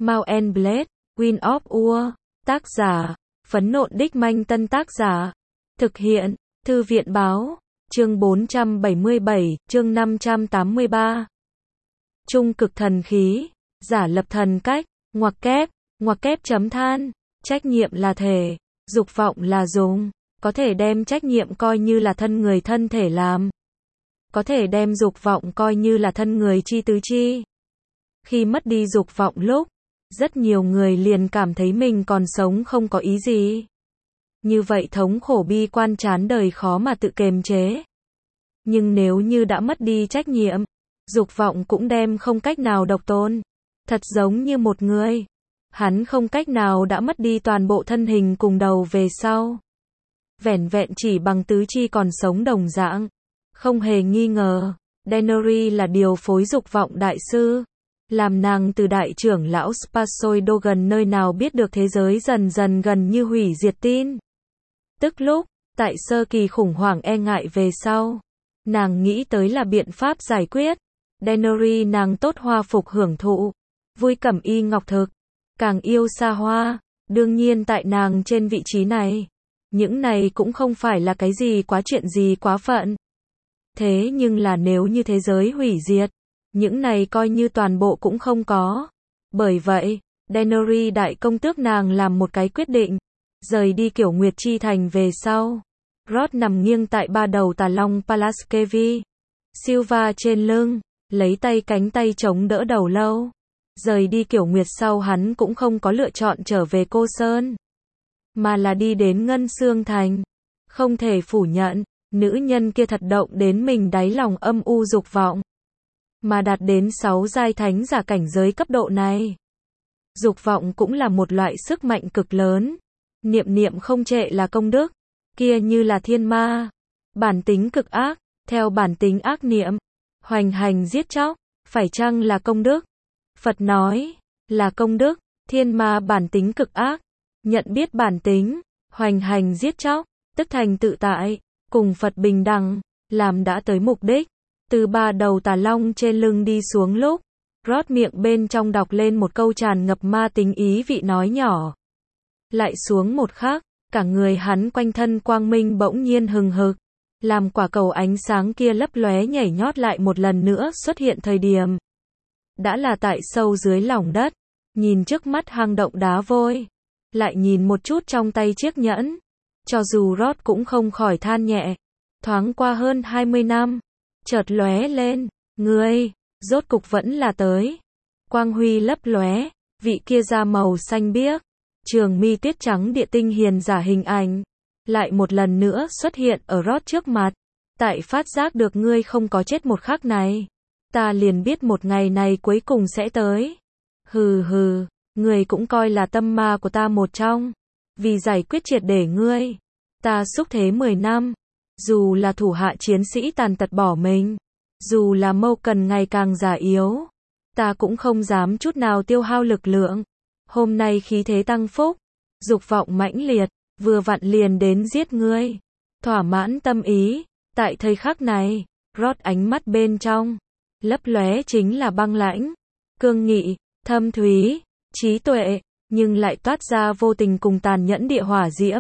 Mount and Blade, Wind of War, tác giả, Phấn Nộn Đích Manh Tân tác giả, thực hiện, Thư viện Báo, chương 477, chương 583. Trung cực thần khí, giả lập thần cách, ngoặc kép chấm than, trách nhiệm là thể, dục vọng là dùng, có thể đem trách nhiệm coi như là thân người thân thể làm. Có thể đem dục vọng coi như là thân người chi tứ chi. Khi mất đi dục vọng lúc, rất nhiều người liền cảm thấy mình còn sống không có ý gì. Như vậy thống khổ bi quan chán đời khó mà tự kiềm chế. Nhưng nếu như đã mất đi trách nhiệm, dục vọng cũng đem không cách nào độc tôn. Thật giống như một người, hắn không cách nào đã mất đi toàn bộ thân hình cùng đầu về sau. Vẻn vẹn chỉ bằng tứ chi còn sống đồng dạng. Không hề nghi ngờ, Daenerys là điều phối dục vọng đại sư. Làm nàng từ đại trưởng lão Sparsoi Dogan nơi nào biết được thế giới dần dần gần như hủy diệt tin. Tức lúc, tại sơ kỳ khủng hoảng e ngại về sau, nàng nghĩ tới là biện pháp giải quyết. Daenerys nàng tốt hoa phục hưởng thụ, vui cẩm y ngọc thực, càng yêu xa hoa. Đương nhiên tại nàng trên vị trí này, những này cũng không phải là cái gì quá chuyện gì quá phận. Thế nhưng là nếu như thế giới hủy diệt, những này coi như toàn bộ cũng không có. Bởi vậy, Daenerys đại công tước nàng làm một cái quyết định, rời đi Kiểu Nguyệt Chi Thành về sau. Rod nằm nghiêng tại ba đầu tà long Palaskevi, Silva trên lưng, lấy cánh tay chống đỡ đầu lâu. Rời đi Kiểu Nguyệt sau hắn cũng không có lựa chọn trở về Cô Sơn, mà là đi đến Ngân Xương Thành. Không thể phủ nhận, nữ nhân kia thật động đến mình đáy lòng âm u dục vọng. Mà đạt đến 6 giai thánh giả cảnh giới cấp độ này. Dục vọng cũng là một loại sức mạnh cực lớn. Niệm không trệ là công đức, kia như là thiên ma. Bản tính cực ác, theo bản tính ác niệm, hoành hành giết chóc, phải chăng là công đức? Phật nói, là công đức. Thiên ma bản tính cực ác, nhận biết bản tính, hoành hành giết chóc, tức thành tự tại, cùng Phật bình đẳng, làm đã tới mục đích. Từ ba đầu tà long trên lưng đi xuống lúc, Rod miệng bên trong đọc lên một câu tràn ngập ma tính ý vị nói nhỏ. Lại xuống một khắc, cả người hắn quanh thân quang minh bỗng nhiên hừng hực, làm quả cầu ánh sáng kia lấp lóe nhảy nhót lại một lần nữa xuất hiện thời điểm. Đã là tại sâu dưới lòng đất, nhìn trước mắt hang động đá vôi, lại nhìn một chút trong tay chiếc nhẫn. Cho dù Rod cũng không khỏi than nhẹ, thoáng qua hơn 20 năm. Chợt lóe lên, ngươi, rốt cục vẫn là tới. Quang huy lấp lóe, vị kia da màu xanh biếc, trường mi tuyết trắng địa tinh hiền giả hình ảnh, lại một lần nữa xuất hiện ở Rod trước mặt. Tại phát giác được ngươi không có chết một khắc này, ta liền biết một ngày này cuối cùng sẽ tới. Hừ, ngươi cũng coi là tâm ma của ta một trong. Vì giải quyết triệt để ngươi, ta xúc thế 10 năm. Dù là thủ hạ chiến sĩ tàn tật bỏ mình, dù là mâu cần ngày càng già yếu, ta cũng không dám chút nào tiêu hao lực lượng. Hôm nay khí thế tăng phúc, dục vọng mãnh liệt, vừa vặn liền đến giết ngươi. Thỏa mãn tâm ý, tại thời khắc này, Rod ánh mắt bên trong, lấp lóe chính là băng lãnh, cương nghị, thâm thúy, trí tuệ, nhưng lại toát ra vô tình cùng tàn nhẫn địa hỏa diễm.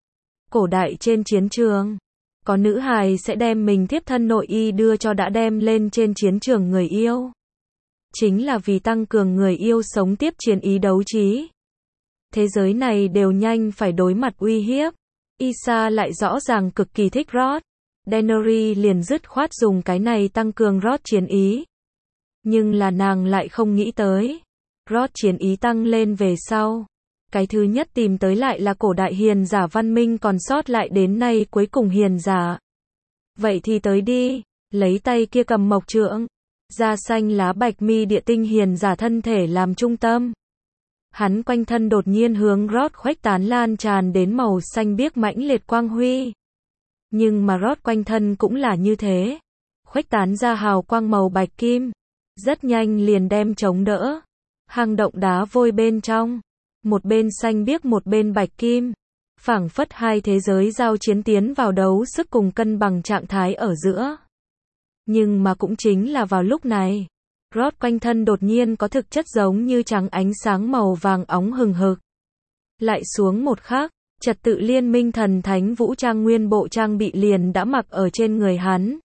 Cổ đại trên chiến trường, có nữ hài sẽ đem mình thiếp thân nội y đưa cho đã đem lên trên chiến trường người yêu. Chính là vì tăng cường người yêu sống tiếp chiến ý đấu trí. Thế giới này đều nhanh phải đối mặt uy hiếp. Isa lại rõ ràng cực kỳ thích Rod. Daenerys liền dứt khoát dùng cái này tăng cường Rod chiến ý. Nhưng là nàng lại không nghĩ tới. Rod chiến ý tăng lên về sau. Cái thứ nhất tìm tới lại là cổ đại hiền giả văn minh còn sót lại đến nay cuối cùng hiền giả. Vậy thì tới đi, lấy tay kia cầm mộc trượng, da xanh lá bạch mi địa tinh hiền giả thân thể làm trung tâm. Hắn quanh thân đột nhiên hướng Rod khuếch tán lan tràn đến màu xanh biếc mãnh liệt quang huy. Nhưng mà Rod quanh thân cũng là như thế, khuếch tán ra hào quang màu bạch kim, rất nhanh liền đem chống đỡ. Hang động đá vôi bên trong, một bên xanh biếc một bên bạch kim, phảng phất hai thế giới giao chiến tiến vào đấu sức cùng cân bằng trạng thái ở giữa. Nhưng mà cũng chính là vào lúc này, Rod quanh thân đột nhiên có thực chất giống như trắng ánh sáng màu vàng óng hừng hực. Lại xuống một khắc, trật tự liên minh thần thánh vũ trang nguyên bộ trang bị liền đã mặc ở trên người hắn.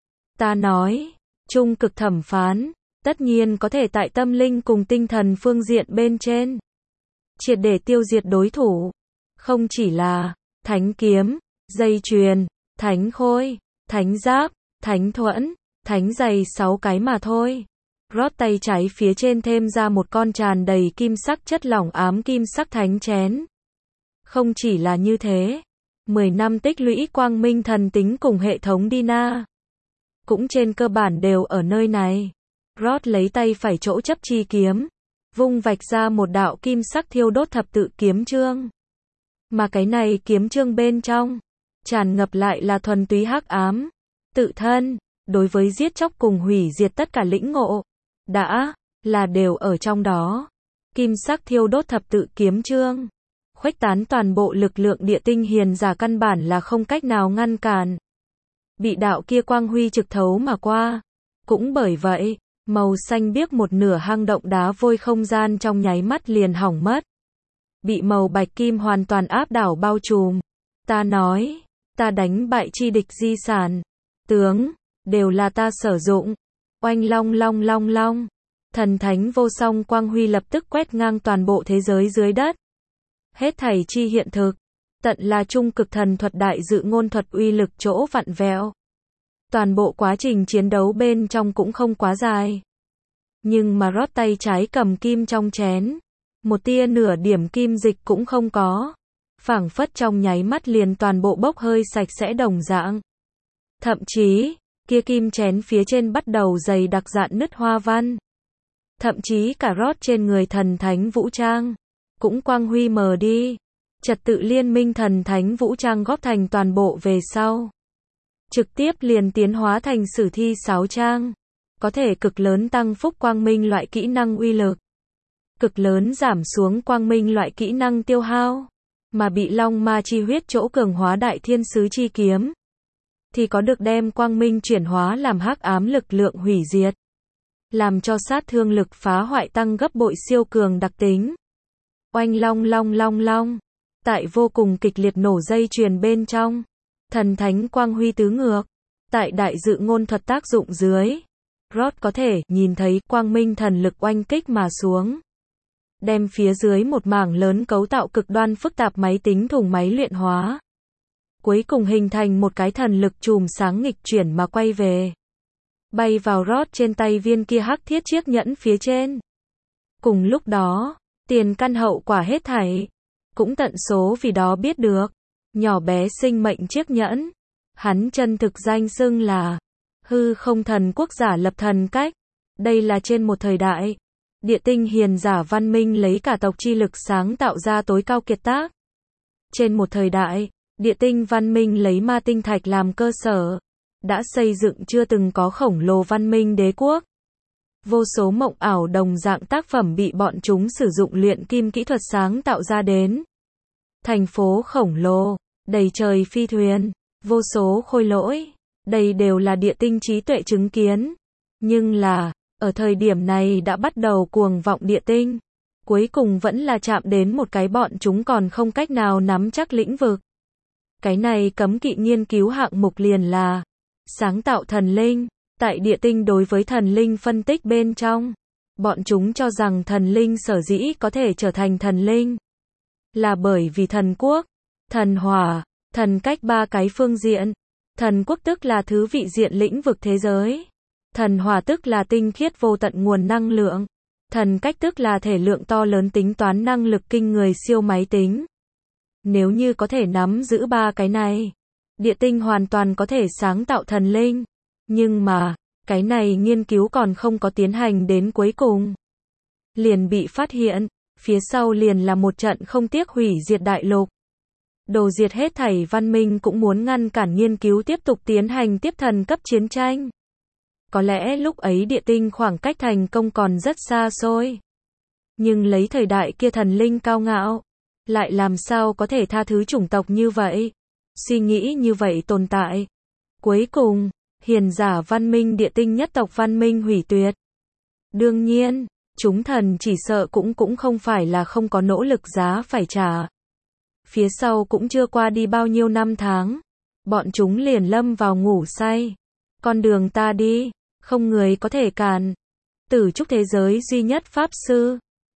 Ta nói, trung cực thẩm phán, tất nhiên có thể tại tâm linh cùng tinh thần phương diện bên trên triệt để tiêu diệt đối thủ. Không chỉ là thánh kiếm, dây chuyền, thánh khôi, thánh giáp, thánh thuẫn, thánh giày 6 cái mà thôi. Rod tay trái phía trên thêm ra một con tràn đầy kim sắc chất lỏng ám kim sắc thánh chén. Không chỉ là như thế, 10 năm tích lũy quang minh thần tính cùng hệ thống Dina cũng trên cơ bản đều ở nơi này. Rod lấy tay phải chỗ chấp chi kiếm, vung vạch ra một đạo kim sắc thiêu đốt thập tự kiếm chương. Mà cái này kiếm chương bên trong, tràn ngập lại là thuần túy hắc ám, tự thân, đối với giết chóc cùng hủy diệt tất cả lĩnh ngộ, đã, là đều ở trong đó. Kim sắc thiêu đốt thập tự kiếm chương, khuếch tán toàn bộ lực lượng địa tinh hiền giả căn bản là không cách nào ngăn cản. Bị đạo kia quang huy trực thấu mà qua. Cũng bởi vậy, màu xanh biếc một nửa hang động đá vôi không gian trong nháy mắt liền hỏng mất. Bị màu bạch kim hoàn toàn áp đảo bao trùm. Ta nói, ta đánh bại chi địch di sản, tướng, đều là ta sử dụng. Oanh long long long long. Thần thánh vô song quang huy lập tức quét ngang toàn bộ thế giới dưới đất. Hết thảy chi hiện thực, tận là trung cực thần thuật đại dự ngôn thuật uy lực chỗ vặn vẹo. Toàn bộ quá trình chiến đấu bên trong cũng không quá dài. Nhưng mà Rod tay trái cầm kim trong chén, một tia nửa điểm kim dịch cũng không có. Phảng phất trong nháy mắt liền toàn bộ bốc hơi sạch sẽ đồng dạng. Thậm chí, kia kim chén phía trên bắt đầu dày đặc dạn nứt hoa văn. Thậm chí cả Rod trên người thần thánh vũ trang cũng quang huy mờ đi. Trật tự liên minh thần thánh vũ trang góp thành toàn bộ về sau, trực tiếp liền tiến hóa thành sử thi 6 trang, có thể cực lớn tăng phúc quang minh loại kỹ năng uy lực, cực lớn giảm xuống quang minh loại kỹ năng tiêu hao, mà bị long ma chi huyết chỗ cường hóa đại thiên sứ chi kiếm, thì có được đem quang minh chuyển hóa làm hắc ám lực lượng hủy diệt, làm cho sát thương lực phá hoại tăng gấp bội siêu cường đặc tính. Oanh long long long long. Tại vô cùng kịch liệt nổ dây chuyền bên trong, thần thánh quang huy tứ ngược, tại đại dự ngôn thuật tác dụng dưới, Rod có thể nhìn thấy quang minh thần lực oanh kích mà xuống, đem phía dưới một mảng lớn cấu tạo cực đoan phức tạp máy tính thùng máy luyện hóa, cuối cùng hình thành một cái thần lực chùm sáng nghịch chuyển mà quay về, bay vào Rod trên tay viên kia hắc thiết chiếc nhẫn phía trên. Cùng lúc đó, tiền căn hậu quả hết thảy cũng tận số vì đó biết được. Nhỏ bé sinh mệnh chiếc nhẫn, hắn chân thực danh xưng là hư không thần quốc giả lập thần cách. Đây là trên một thời đại, địa tinh hiền giả văn minh lấy cả tộc chi lực sáng tạo ra tối cao kiệt tác. Trên một thời đại, địa tinh văn minh lấy ma tinh thạch làm cơ sở, đã xây dựng chưa từng có khổng lồ văn minh đế quốc. Vô số mộng ảo đồng dạng tác phẩm bị bọn chúng sử dụng luyện kim kỹ thuật sáng tạo ra đến. Thành phố khổng lồ, đầy trời phi thuyền, vô số khôi lỗi, đây đều là địa tinh trí tuệ chứng kiến. Nhưng là, ở thời điểm này đã bắt đầu cuồng vọng địa tinh. Cuối cùng vẫn là chạm đến một cái bọn chúng còn không cách nào nắm chắc lĩnh vực. Cái này cấm kỵ nghiên cứu hạng mục liền là sáng tạo thần linh. Tại địa tinh đối với thần linh phân tích bên trong, bọn chúng cho rằng thần linh sở dĩ có thể trở thành thần linh là bởi vì thần quốc, thần hỏa, thần cách ba cái phương diện. Thần quốc tức là thứ vị diện lĩnh vực thế giới. Thần hỏa tức là tinh khiết vô tận nguồn năng lượng. Thần cách tức là thể lượng to lớn tính toán năng lực kinh người siêu máy tính. Nếu như có thể nắm giữ ba cái này, địa tinh hoàn toàn có thể sáng tạo thần linh. Nhưng mà, cái này nghiên cứu còn không có tiến hành đến cuối cùng, liền bị phát hiện, phía sau liền là một trận không tiếc hủy diệt đại lục. Đồ diệt hết thảy văn minh cũng muốn ngăn cản nghiên cứu tiếp tục tiến hành tiếp thần cấp chiến tranh. Có lẽ lúc ấy địa tinh khoảng cách thành công còn rất xa xôi. Nhưng lấy thời đại kia thần linh cao ngạo, lại làm sao có thể tha thứ chủng tộc như vậy, suy nghĩ như vậy tồn tại. Cuối cùng, hiền giả văn minh địa tinh nhất tộc văn minh hủy tuyệt. Đương nhiên, chúng thần chỉ sợ cũng không phải là không có nỗ lực giá phải trả. Phía sau cũng chưa qua đi bao nhiêu năm tháng, bọn chúng liền lâm vào ngủ say. Con đường ta đi, không người có thể cản. Tử trúc thế giới duy nhất pháp sư,